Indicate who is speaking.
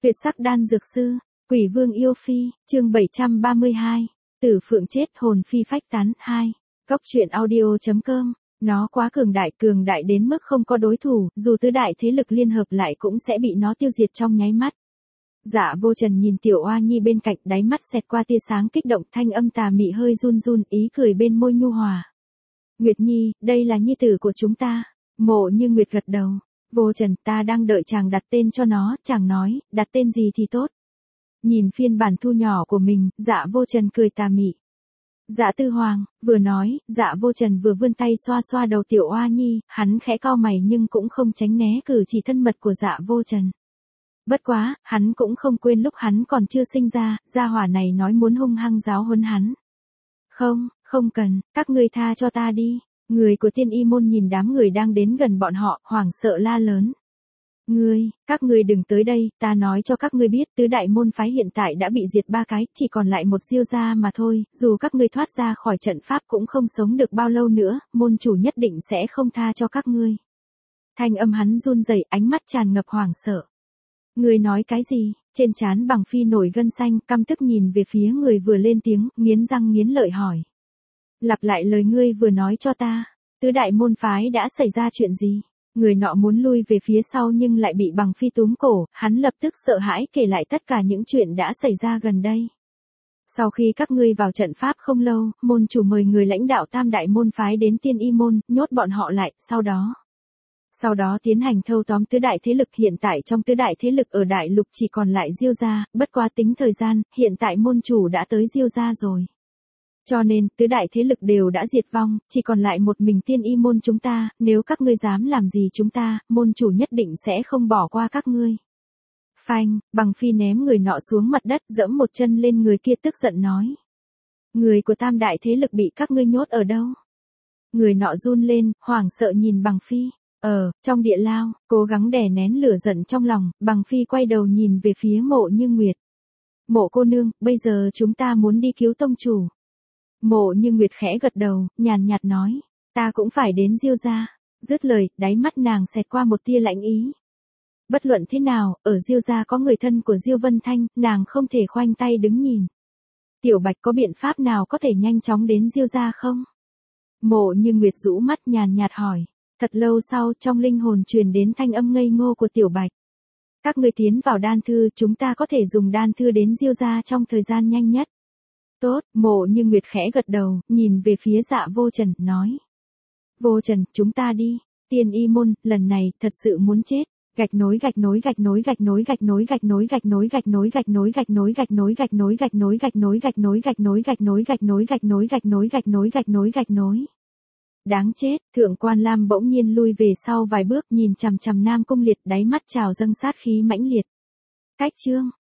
Speaker 1: Tuyệt sắc đan dược sư, Quỷ Vương yêu phi, chương 732, Tử Phượng chết hồn phi phách tán 2. Góc truyện audio.com, nó quá cường đại đến mức không có đối thủ, dù tứ đại thế lực liên hợp lại cũng sẽ bị nó tiêu diệt trong nháy mắt. Dạ Vô Trần nhìn Tiểu Oa Nhi bên cạnh, đáy mắt xẹt qua tia sáng kích động, thanh âm tà mị hơi run run, ý cười bên môi nhu hòa. Nguyệt Nhi, đây là nhi tử của chúng ta. Mộ Như Nguyệt gật đầu. Vô Trần, ta đang đợi chàng đặt tên cho nó, chàng nói, đặt tên gì thì tốt. Nhìn phiên bản thu nhỏ của mình, Dạ Vô Trần cười tà mị. Dạ Tư Hoàng, vừa nói, Dạ Vô Trần vừa vươn tay xoa xoa đầu Tiểu Oa Nhi, hắn khẽ cau mày nhưng cũng không tránh né cử chỉ thân mật của Dạ Vô Trần. Bất quá, hắn cũng không quên lúc hắn còn chưa sinh ra, gia hỏa này nói muốn hung hăng giáo huấn hắn. Không cần, các ngươi tha cho ta đi. Người của Tiên Y môn nhìn đám người đang đến gần bọn họ, hoảng sợ la lớn. Các ngươi đừng tới đây, ta nói cho các ngươi biết, tứ đại môn phái hiện tại đã bị diệt 3 cái, chỉ còn lại một Diêu gia mà thôi, dù các ngươi thoát ra khỏi trận pháp cũng không sống được bao lâu nữa, môn chủ nhất định sẽ không tha cho các ngươi. Thanh âm hắn run rẩy, ánh mắt tràn ngập hoảng sợ. Ngươi nói cái gì? Trên trán Bằng Phi nổi gân xanh, căm tức nhìn về phía người vừa lên tiếng, nghiến răng nghiến lợi hỏi. Lặp lại lời ngươi vừa nói cho ta, tứ đại môn phái đã xảy ra chuyện gì? Người nọ muốn lui về phía sau nhưng lại bị Bằng Phi túm cổ, hắn lập tức sợ hãi kể lại tất cả những chuyện đã xảy ra gần đây. Sau khi các ngươi vào trận pháp không lâu, môn chủ mời người lãnh đạo tam đại môn phái đến Tiên Y môn, nhốt bọn họ lại, sau đó tiến hành thâu tóm tứ đại thế lực. Hiện tại trong tứ đại thế lực ở đại lục chỉ còn lại Diêu gia, bất quá tính thời gian, hiện tại môn chủ đã tới Diêu gia rồi. Cho nên, tứ đại thế lực đều đã diệt vong, chỉ còn lại một mình Tiên Y môn chúng ta, nếu các ngươi dám làm gì chúng ta, môn chủ nhất định sẽ không bỏ qua các ngươi. Phanh, Bằng Phi ném người nọ xuống mặt đất, giẫm một chân lên người kia tức giận nói. Người của tam đại thế lực bị các ngươi nhốt ở đâu? Người nọ run lên, hoảng sợ nhìn Bằng Phi. Trong địa lao, cố gắng đè nén lửa giận trong lòng, Bằng Phi quay đầu nhìn về phía Mộ Như Nguyệt. Mộ cô nương, bây giờ chúng ta muốn đi cứu tông chủ. Mộ Như Nguyệt khẽ gật đầu, nhàn nhạt nói, ta cũng phải đến Diêu gia. Dứt lời, đáy mắt nàng xẹt qua một tia lạnh ý. Bất luận thế nào, ở Diêu gia có người thân của Diêu Vân Thanh, nàng không thể khoanh tay đứng nhìn. Tiểu Bạch có biện pháp nào có thể nhanh chóng đến Diêu gia không? Mộ Như Nguyệt rũ mắt nhàn nhạt hỏi. Thật lâu sau, trong linh hồn truyền đến thanh âm ngây ngô của Tiểu Bạch. Các ngươi tiến vào đan thư, chúng ta có thể dùng đan thư đến Diêu gia trong thời gian nhanh nhất. Tốt, Mộ Như Nguyệt khẽ gật đầu, nhìn về phía Dạ Vô Trần, nói. Vô Trần, chúng ta đi. Tiên Y môn, lần này, thật sự muốn chết. Gạch nối. Đáng chết, Thượng Quan Lam bỗng nhiên lui về sau vài bước, nhìn chằm chằm Nam Cung Liệt, đáy mắt trào dâng sát khí mãnh liệt. Cách chương